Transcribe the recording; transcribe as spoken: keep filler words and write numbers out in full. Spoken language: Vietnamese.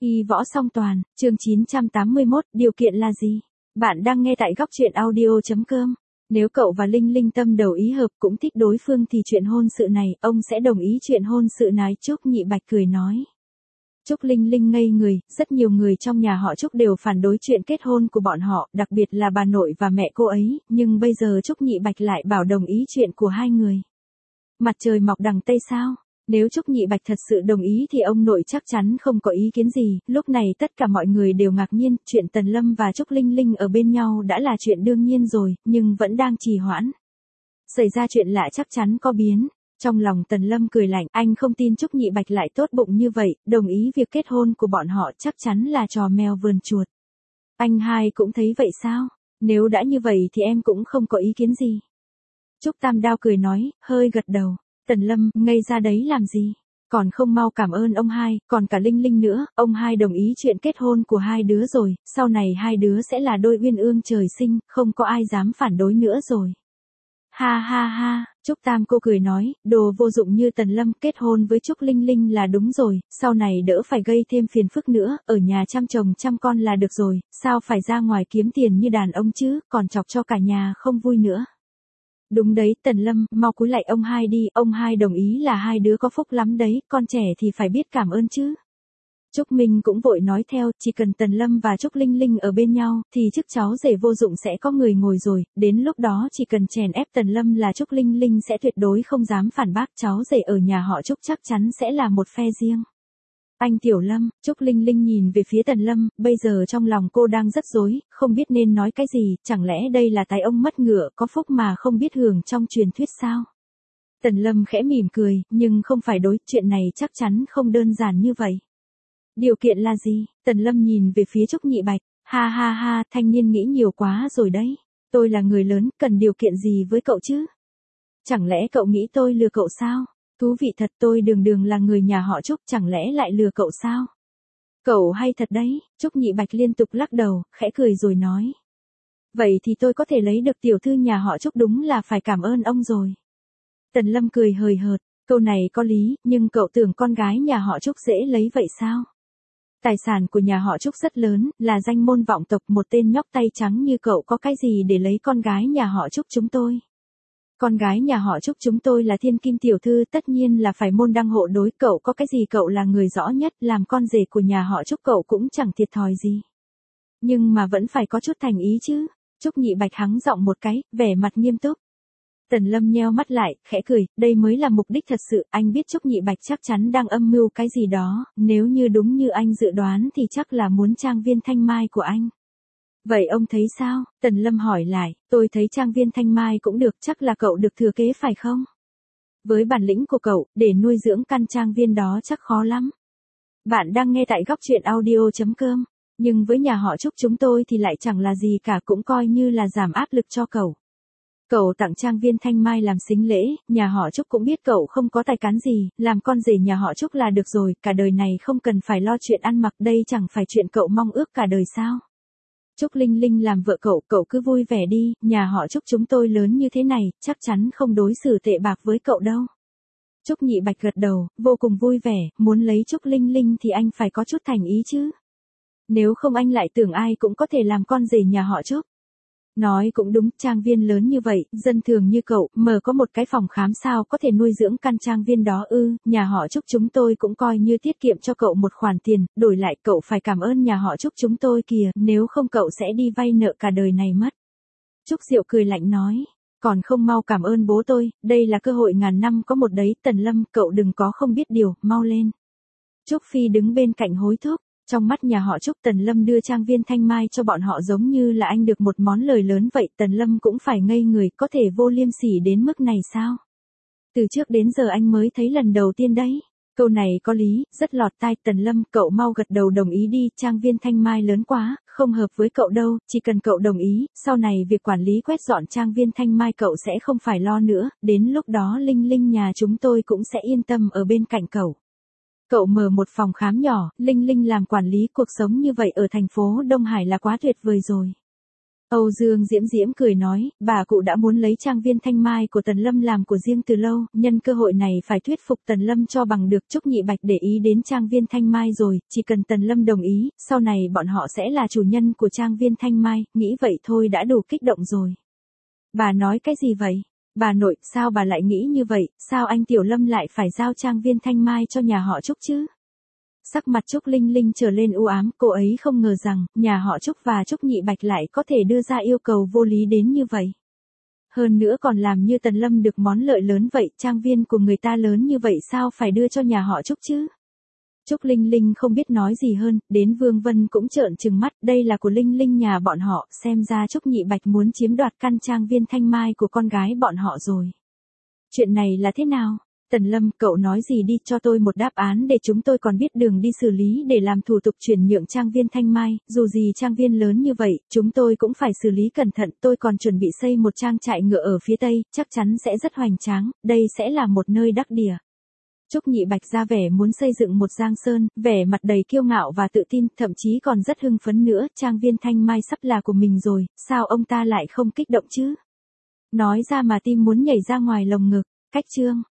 Y võ song toàn, chương chín trăm tám mươi mốt, điều kiện là gì? Bạn đang nghe tại góc truyện audio.com. Nếu cậu và Linh Linh tâm đầu ý hợp cũng thích đối phương thì chuyện hôn sự này, ông sẽ đồng ý chuyện hôn sự này. Trúc Nhị Bạch cười nói. Trúc Linh Linh ngây người, rất nhiều người trong nhà họ Trúc đều phản đối chuyện kết hôn của bọn họ, đặc biệt là bà nội và mẹ cô ấy, nhưng bây giờ Trúc Nhị Bạch lại bảo đồng ý chuyện của hai người. Mặt trời mọc đằng Tây sao? Nếu Trúc Nhị Bạch thật sự đồng ý thì ông nội chắc chắn không có ý kiến gì. Lúc này tất cả mọi người đều ngạc nhiên, chuyện Tần Lâm và Trúc Linh Linh ở bên nhau đã là chuyện đương nhiên rồi, nhưng vẫn đang trì hoãn. Xảy ra chuyện lạ chắc chắn có biến. Trong lòng Tần Lâm cười lạnh, anh không tin Trúc Nhị Bạch lại tốt bụng như vậy, đồng ý việc kết hôn của bọn họ chắc chắn là trò mèo vườn chuột. Anh hai cũng thấy vậy sao? Nếu đã như vậy thì em cũng không có ý kiến gì. Trúc Tam Đao cười nói, hơi gật đầu. Tần Lâm, ngây ra đấy làm gì? Còn không mau cảm ơn ông hai, còn cả Linh Linh nữa, ông hai đồng ý chuyện kết hôn của hai đứa rồi, sau này hai đứa sẽ là đôi uyên ương trời sinh, không có ai dám phản đối nữa rồi. Ha ha ha, Trúc Tam cô cười nói, đồ vô dụng như Tần Lâm kết hôn với Trúc Linh Linh là đúng rồi, sau này đỡ phải gây thêm phiền phức nữa, ở nhà chăm chồng chăm con là được rồi, sao phải ra ngoài kiếm tiền như đàn ông chứ, còn chọc cho cả nhà không vui nữa. Đúng đấy, Tần Lâm, mau cúi lại ông hai đi, ông hai đồng ý là hai đứa có phúc lắm đấy, con trẻ thì phải biết cảm ơn chứ. Trúc Minh cũng vội nói theo, chỉ cần Tần Lâm và Trúc Linh Linh ở bên nhau, thì chức cháu rể vô dụng sẽ có người ngồi rồi, đến lúc đó chỉ cần chèn ép Tần Lâm là Trúc Linh Linh sẽ tuyệt đối không dám phản bác, cháu rể ở nhà họ Trúc chắc chắn sẽ là một phe riêng. Anh Tiểu Lâm, Trúc Linh Linh nhìn về phía Tần Lâm, bây giờ trong lòng cô đang rất rối, không biết nên nói cái gì, chẳng lẽ đây là tài ông mất ngựa có phúc mà không biết hưởng trong truyền thuyết sao? Tần Lâm khẽ mỉm cười, nhưng không phải đối, chuyện này chắc chắn không đơn giản như vậy. Điều kiện là gì? Tần Lâm nhìn về phía Trúc Nhị Bạch, ha ha ha, thanh niên nghĩ nhiều quá rồi đấy, tôi là người lớn, cần điều kiện gì với cậu chứ? Chẳng lẽ cậu nghĩ tôi lừa cậu sao? Thú vị thật, tôi đường đường là người nhà họ Trúc, chẳng lẽ lại lừa cậu sao? Cậu hay thật đấy, Trúc Nhị Bạch liên tục lắc đầu, khẽ cười rồi nói. Vậy thì tôi có thể lấy được tiểu thư nhà họ Trúc, đúng là phải cảm ơn ông rồi. Tần Lâm cười hời hợt, câu này có lý, nhưng cậu tưởng con gái nhà họ Trúc dễ lấy vậy sao? Tài sản của nhà họ Trúc rất lớn, là danh môn vọng tộc, một tên nhóc tay trắng như cậu có cái gì để lấy con gái nhà họ Trúc chúng tôi? Con gái nhà họ Trúc chúng tôi là thiên kim tiểu thư, tất nhiên là phải môn đăng hộ đối, cậu có cái gì, cậu là người rõ nhất, làm con rể của nhà họ Trúc cậu cũng chẳng thiệt thòi gì. Nhưng mà vẫn phải có chút thành ý chứ. Trúc Nhị Bạch hắng giọng một cái, vẻ mặt nghiêm túc. Tần Lâm nheo mắt lại, khẽ cười, đây mới là mục đích thật sự, anh biết Trúc Nhị Bạch chắc chắn đang âm mưu cái gì đó, nếu như đúng như anh dự đoán thì chắc là muốn trang viên Thanh Mai của anh. Vậy ông thấy sao? Tần Lâm hỏi lại, tôi thấy trang viên Thanh Mai cũng được, chắc là cậu được thừa kế phải không? Với bản lĩnh của cậu, để nuôi dưỡng căn trang viên đó chắc khó lắm. Bạn đang nghe tại góc truyện audio.com, nhưng với nhà họ Trúc chúng tôi thì lại chẳng là gì cả, cũng coi như là giảm áp lực cho cậu. Cậu tặng trang viên Thanh Mai làm sính lễ, nhà họ Trúc cũng biết cậu không có tài cán gì, làm con rể nhà họ Trúc là được rồi, cả đời này không cần phải lo chuyện ăn mặc, đây chẳng phải chuyện cậu mong ước cả đời sao? Trúc Linh Linh làm vợ cậu, cậu cứ vui vẻ đi, nhà họ Trúc chúng tôi lớn như thế này, chắc chắn không đối xử tệ bạc với cậu đâu. Trúc Nhị Bạch gật đầu, vô cùng vui vẻ, muốn lấy Trúc Linh Linh thì anh phải có chút thành ý chứ. Nếu không anh lại tưởng ai cũng có thể làm con rể nhà họ Trúc. Nói cũng đúng, trang viên lớn như vậy, dân thường như cậu, mở có một cái phòng khám sao có thể nuôi dưỡng căn trang viên đó ư, nhà họ Trúc chúng tôi cũng coi như tiết kiệm cho cậu một khoản tiền, đổi lại cậu phải cảm ơn nhà họ Trúc chúng tôi kìa, nếu không cậu sẽ đi vay nợ cả đời này mất. Trúc Diệu cười lạnh nói, còn không mau cảm ơn bố tôi, đây là cơ hội ngàn năm có một đấy, Tần Lâm, cậu đừng có không biết điều, mau lên. Trúc Phi đứng bên cạnh hối thúc. Trong mắt nhà họ Trúc, Tần Lâm đưa trang viên Thanh Mai cho bọn họ giống như là anh được một món lời lớn vậy, Tần Lâm cũng phải ngây người, có thể vô liêm sỉ đến mức này sao? Từ trước đến giờ anh mới thấy lần đầu tiên đấy. Câu này có lý, rất lọt tai, Tần Lâm, cậu mau gật đầu đồng ý đi, trang viên Thanh Mai lớn quá, không hợp với cậu đâu, chỉ cần cậu đồng ý, sau này việc quản lý quét dọn trang viên Thanh Mai cậu sẽ không phải lo nữa, đến lúc đó Linh Linh nhà chúng tôi cũng sẽ yên tâm ở bên cạnh cậu. Cậu mở một phòng khám nhỏ, Linh Linh làm quản lý, cuộc sống như vậy ở thành phố Đông Hải là quá tuyệt vời rồi. Âu Dương Diễm Diễm cười nói, bà cụ đã muốn lấy trang viên Thanh Mai của Tần Lâm làm của riêng từ lâu, nhân cơ hội này phải thuyết phục Tần Lâm cho bằng được. Trúc Nhị Bạch để ý đến trang viên Thanh Mai rồi, chỉ cần Tần Lâm đồng ý, sau này bọn họ sẽ là chủ nhân của trang viên Thanh Mai, nghĩ vậy thôi đã đủ kích động rồi. Bà nói cái gì vậy? Bà nội, sao bà lại nghĩ như vậy, sao anh Tiểu Lâm lại phải giao trang viên Thanh Mai cho nhà họ Trúc chứ? Sắc mặt Trúc Linh Linh trở lên u ám, cô ấy không ngờ rằng, nhà họ Trúc và Trúc Nhị Bạch lại có thể đưa ra yêu cầu vô lý đến như vậy. Hơn nữa còn làm như Tần Lâm được món lợi lớn vậy, trang viên của người ta lớn như vậy sao phải đưa cho nhà họ Trúc chứ? Trúc Linh Linh không biết nói gì hơn, đến Vương Vân cũng trợn trừng mắt, đây là của Linh Linh nhà bọn họ, xem ra Trúc Nhị Bạch muốn chiếm đoạt căn trang viên Thanh Mai của con gái bọn họ rồi. Chuyện này là thế nào? Tần Lâm, cậu nói gì đi, cho tôi một đáp án để chúng tôi còn biết đường đi xử lý để làm thủ tục chuyển nhượng trang viên Thanh Mai, dù gì trang viên lớn như vậy, chúng tôi cũng phải xử lý cẩn thận, tôi còn chuẩn bị xây một trang trại ngựa ở phía Tây, chắc chắn sẽ rất hoành tráng, đây sẽ là một nơi đắc địa. Trúc Nhị Bạch ra vẻ muốn xây dựng một giang sơn, vẻ mặt đầy kiêu ngạo và tự tin, thậm chí còn rất hưng phấn nữa, trang viên Thanh Mai sắp là của mình rồi, sao ông ta lại không kích động chứ? Nói ra mà tim muốn nhảy ra ngoài lồng ngực. Cách chương